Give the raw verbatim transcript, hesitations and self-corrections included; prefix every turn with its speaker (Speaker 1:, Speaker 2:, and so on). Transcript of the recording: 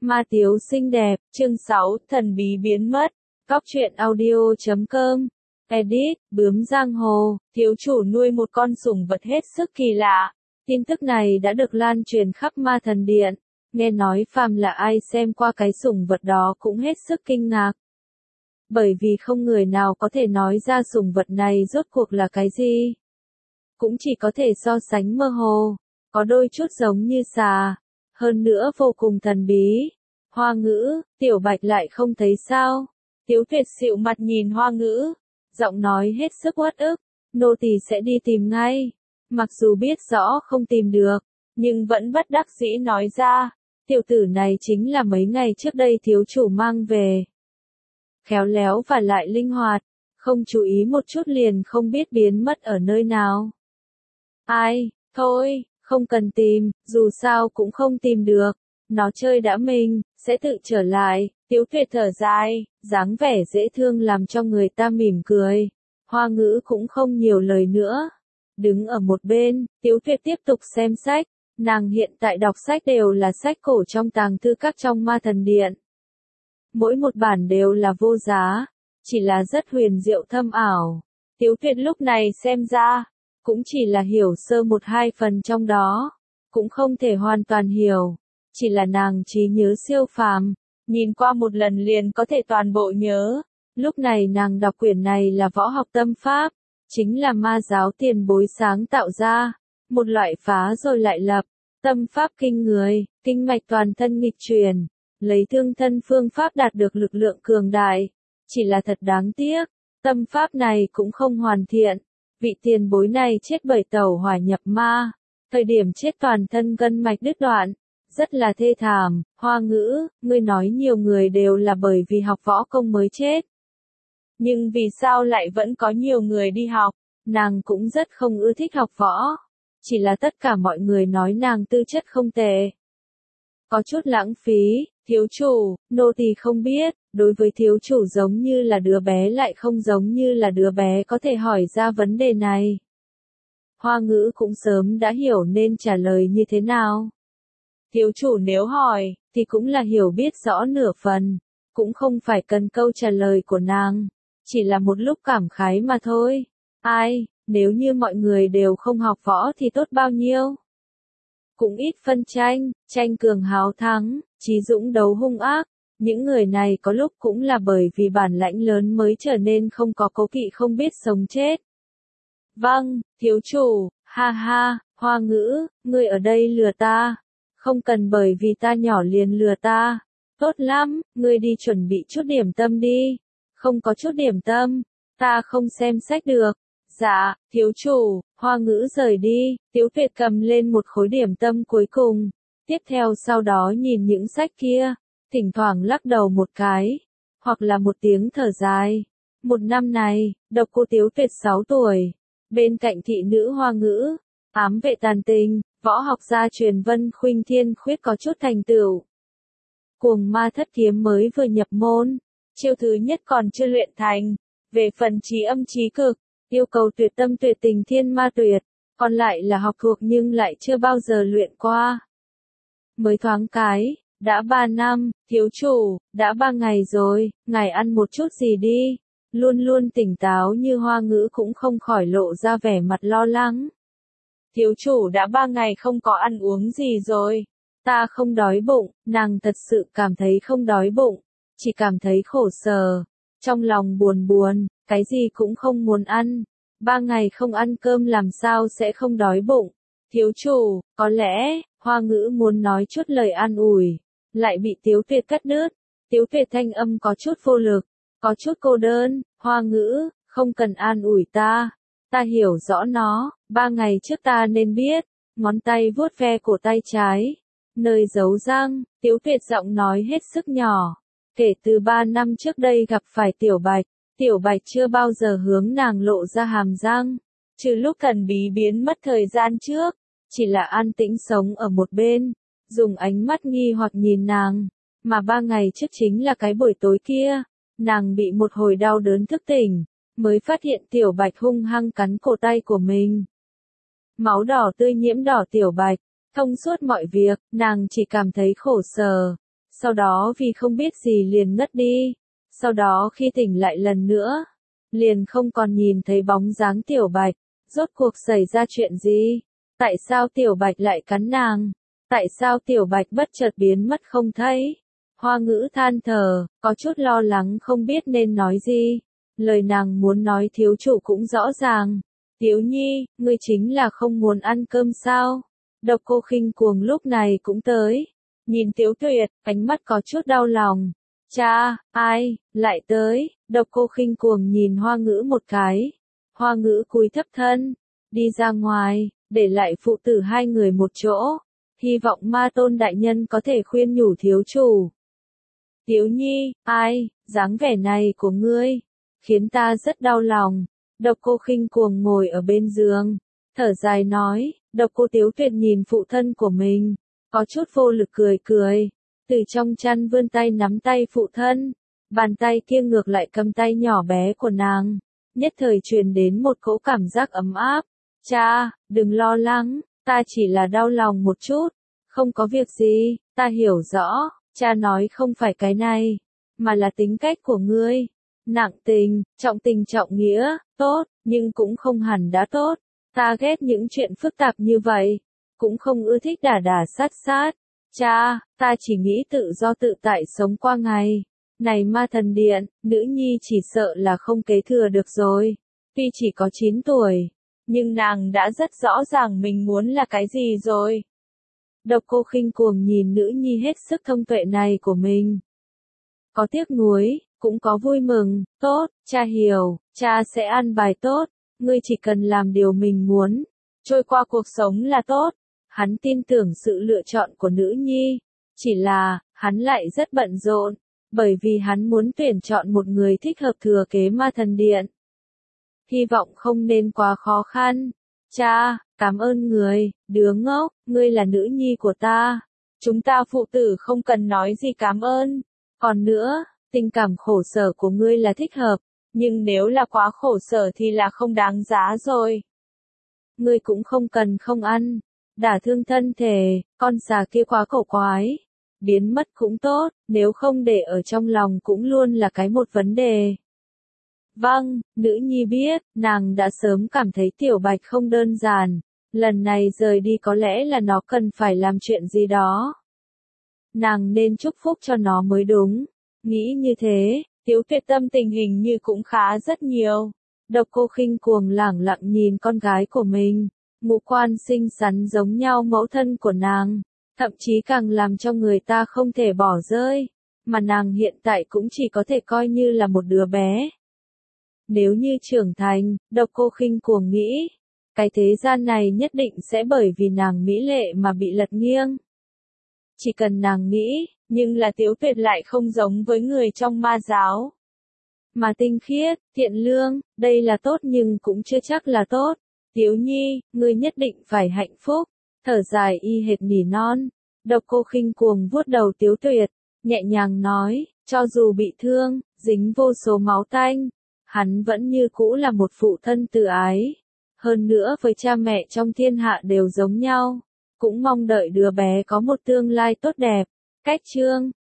Speaker 1: Ma Tiếu xinh đẹp, chương sáu, thần bí biến mất. Cóc truyện audio chấm com. Edit, bướm giang hồ, thiếu chủ nuôi một con sủng vật hết sức kỳ lạ. Tin tức này đã được lan truyền khắp Ma Thần Điện. Nghe nói phàm là ai xem qua cái sủng vật đó cũng hết sức kinh ngạc. Bởi vì không người nào có thể nói ra sủng vật này rốt cuộc là cái gì. Cũng chỉ có thể so sánh mơ hồ, có đôi chút giống như xà, hơn nữa vô cùng thần bí. Hoa Ngữ, Tiểu Bạch lại không thấy sao? Tiếu Tuyệt xịu mặt nhìn Hoa Ngữ, giọng nói hết sức uất ức, nô tỳ sẽ đi tìm ngay. Mặc dù biết rõ không tìm được, nhưng vẫn bất đắc dĩ nói ra, tiểu tử này chính là mấy ngày trước đây thiếu chủ mang về. Khéo léo và lại linh hoạt, không chú ý một chút liền không biết biến mất ở nơi nào. Ai, thôi, không cần tìm, dù sao cũng không tìm được, nó chơi đã mình, sẽ tự trở lại. Tiếu Tuyệt thở dài, dáng vẻ dễ thương làm cho người ta mỉm cười. Hoa Ngữ cũng không nhiều lời nữa. Đứng ở một bên, Tiếu Tuyệt tiếp tục xem sách. Nàng hiện tại đọc sách đều là sách cổ trong tàng thư các trong Ma Thần Điện. Mỗi một bản đều là vô giá, chỉ là rất huyền diệu thâm ảo. Tiếu Tuyệt lúc này xem ra, cũng chỉ là hiểu sơ một hai phần trong đó, cũng không thể hoàn toàn hiểu, chỉ là nàng trí nhớ siêu phàm, nhìn qua một lần liền có thể toàn bộ nhớ. Lúc này nàng đọc quyển này là võ học tâm pháp, chính là ma giáo tiền bối sáng tạo ra, một loại phá rồi lại lập, tâm pháp kinh người, kinh mạch toàn thân nghịch truyền, lấy thương thân phương pháp đạt được lực lượng cường đại, chỉ là thật đáng tiếc, tâm pháp này cũng không hoàn thiện. Vị tiền bối này chết bởi tẩu hỏa nhập ma, thời điểm chết toàn thân gân mạch đứt đoạn, rất là thê thảm. Hoa Ngữ, ngươi nói nhiều người đều là bởi vì học võ công mới chết. Nhưng vì sao lại vẫn có nhiều người đi học? Nàng cũng rất không ưa thích học võ, chỉ là tất cả mọi người nói nàng tư chất không tệ. Có chút lãng phí, thiếu chủ, nô tỳ không biết, đối với thiếu chủ giống như là đứa bé lại không giống như là đứa bé có thể hỏi ra vấn đề này. Hoa Ngữ cũng sớm đã hiểu nên trả lời như thế nào. Thiếu chủ nếu hỏi, thì cũng là hiểu biết rõ nửa phần, cũng không phải cần câu trả lời của nàng, chỉ là một lúc cảm khái mà thôi. Ai, nếu như mọi người đều không học võ thì tốt bao nhiêu. Cũng ít phân tranh, tranh cường háo thắng, trí dũng đấu hung ác, những người này có lúc cũng là bởi vì bản lãnh lớn mới trở nên không có cố kỵ không biết sống chết. Vâng, thiếu chủ, ha ha, Hoa Ngữ, ngươi ở đây lừa ta, không cần bởi vì ta nhỏ liền lừa ta, tốt lắm, ngươi đi chuẩn bị chút điểm tâm đi, không có chút điểm tâm, ta không xem sách được. Dạ, thiếu chủ. Hoa Ngữ rời đi, Tiếu Tuyệt cầm lên một khối điểm tâm cuối cùng, tiếp theo sau đó nhìn những sách kia, thỉnh thoảng lắc đầu một cái, hoặc là một tiếng thở dài. Một năm này, độc cô Tiếu Tuyệt sáu tuổi, bên cạnh thị nữ Hoa Ngữ, ám vệ tàn tình, võ học gia truyền Vân Khuynh Thiên Khuyết có chút thành tựu. Cuồng ma thất kiếm mới vừa nhập môn, chiêu thứ nhất còn chưa luyện thành, về phần trí âm trí cực, yêu cầu tuyệt tâm tuyệt tình thiên ma tuyệt, còn lại là học thuộc nhưng lại chưa bao giờ luyện qua. Mới thoáng cái, đã ba năm, thiếu chủ, đã ba ngày rồi, ngài ăn một chút gì đi. Luôn luôn tỉnh táo như Hoa Ngữ cũng không khỏi lộ ra vẻ mặt lo lắng. Thiếu chủ đã ba ngày không có ăn uống gì rồi. Ta không đói bụng, nàng thật sự cảm thấy không đói bụng, chỉ cảm thấy khổ sở, trong lòng buồn buồn, cái gì cũng không muốn ăn. Ba ngày không ăn cơm làm sao sẽ không đói bụng. Thiếu chủ, có lẽ, Hoa Ngữ muốn nói chút lời an ủi, lại bị Tiếu Tuyệt cắt đứt. Tiếu Tuyệt thanh âm có chút vô lực, có chút cô đơn. Hoa Ngữ, không cần an ủi ta, ta hiểu rõ nó, ba ngày trước ta nên biết. Ngón tay vuốt ve cổ tay trái, nơi giấu răng, Tiếu Tuyệt giọng nói hết sức nhỏ. Kể từ ba năm trước đây gặp phải Tiểu Bạch, Tiểu Bạch chưa bao giờ hướng nàng lộ ra hàm răng, trừ lúc thần bí biến mất thời gian trước, chỉ là an tĩnh sống ở một bên, dùng ánh mắt nghi hoặc nhìn nàng, mà ba ngày trước chính là cái buổi tối kia, nàng bị một hồi đau đớn thức tỉnh, mới phát hiện Tiểu Bạch hung hăng cắn cổ tay của mình. Máu đỏ tươi nhiễm đỏ Tiểu Bạch, thông suốt mọi việc, nàng chỉ cảm thấy khổ sở. sau đó vì không biết gì liền ngất đi, sau đó khi tỉnh lại lần nữa, liền không còn nhìn thấy bóng dáng Tiểu Bạch, rốt cuộc xảy ra chuyện gì? Tại sao Tiểu Bạch lại cắn nàng? Tại sao Tiểu Bạch bất chợt biến mất không thấy? Hoa Ngữ than thở, có chút lo lắng không biết nên nói gì. Lời nàng muốn nói thiếu chủ cũng rõ ràng. Tiếu Nhi, ngươi chính là không muốn ăn cơm sao? Độc Cô Khinh Cuồng lúc này cũng tới. Nhìn Tiếu Tuyệt, ánh mắt có chút đau lòng. Cha, ai, lại tới? Độc Cô Khinh Cuồng nhìn Hoa Ngữ một cái. Hoa Ngữ cúi thấp thân, đi ra ngoài, để lại phụ tử hai người một chỗ. Hy vọng Ma Tôn đại nhân có thể khuyên nhủ thiếu chủ. Tiếu Nhi, ai, dáng vẻ này của ngươi, khiến ta rất đau lòng. Độc Cô Khinh Cuồng ngồi ở bên giường, thở dài nói. Độc Cô Tiếu Tuyệt nhìn phụ thân của mình, có chút vô lực cười cười, từ trong chăn vươn tay nắm tay phụ thân, bàn tay kia ngược lại cầm tay nhỏ bé của nàng, nhất thời truyền đến một cỗ cảm giác ấm áp. Cha, đừng lo lắng, ta chỉ là đau lòng một chút, không có việc gì, ta hiểu rõ, cha nói không phải cái này, mà là tính cách của ngươi, nặng tình, trọng tình trọng nghĩa, tốt, nhưng cũng không hẳn đã tốt. Ta ghét những chuyện phức tạp như vậy, cũng không ưa thích đả đả sát sát. Cha, ta chỉ nghĩ tự do tự tại sống qua ngày. Này Ma Thần Điện, nữ nhi chỉ sợ là không kế thừa được rồi. Tuy chỉ có chín tuổi, nhưng nàng đã rất rõ ràng mình muốn là cái gì rồi. Độc Cô Khinh Cuồng nhìn nữ nhi hết sức thông tuệ này của mình. Có tiếc nuối, cũng có vui mừng. Tốt, cha hiểu, cha sẽ an bài tốt. Ngươi chỉ cần làm điều mình muốn, trôi qua cuộc sống là tốt. Hắn tin tưởng sự lựa chọn của nữ nhi, chỉ là, hắn lại rất bận rộn, bởi vì hắn muốn tuyển chọn một người thích hợp thừa kế Ma Thần Điện. Hy vọng không nên quá khó khăn. Cha, cảm ơn người, đứa ngốc, ngươi là nữ nhi của ta. Chúng ta phụ tử không cần nói gì cảm ơn. Còn nữa, tình cảm khổ sở của ngươi là thích hợp. Nhưng nếu là quá khổ sở thì là không đáng giá rồi. Ngươi cũng không cần không ăn, đả thương thân thể, con xà kia quá cổ quái. Biến mất cũng tốt, nếu không để ở trong lòng cũng luôn là cái một vấn đề. Vâng, nữ nhi biết, nàng đã sớm cảm thấy Tiểu Bạch không đơn giản. Lần này rời đi có lẽ là nó cần phải làm chuyện gì đó. Nàng nên chúc phúc cho nó mới đúng. Nghĩ như thế, Tiếu Tuyệt tâm tình hình như cũng khá rất nhiều. Độc Cô Khinh Cuồng lẳng lặng nhìn con gái của mình, ngũ quan xinh xắn giống nhau mẫu thân của nàng, thậm chí càng làm cho người ta không thể bỏ rơi, mà nàng hiện tại cũng chỉ có thể coi như là một đứa bé. Nếu như trưởng thành, Độc Cô Khinh Cuồng nghĩ, cái thế gian này nhất định sẽ bởi vì nàng mỹ lệ mà bị lật nghiêng. Chỉ cần nàng nghĩ, nhưng là Tiếu Tuyệt lại không giống với người trong ma giáo. Mà tinh khiết, thiện lương, đây là tốt nhưng cũng chưa chắc là tốt. Tiếu Nhi, ngươi nhất định phải hạnh phúc. Thở dài y hệt nỉ non. Độc Cô Khinh Cuồng vuốt đầu Tiếu Tuyệt, nhẹ nhàng nói, cho dù bị thương, dính vô số máu tanh, hắn vẫn như cũ là một phụ thân từ ái. Hơn nữa với cha mẹ trong thiên hạ đều giống nhau, cũng mong đợi đứa bé có một tương lai tốt đẹp. Cách chương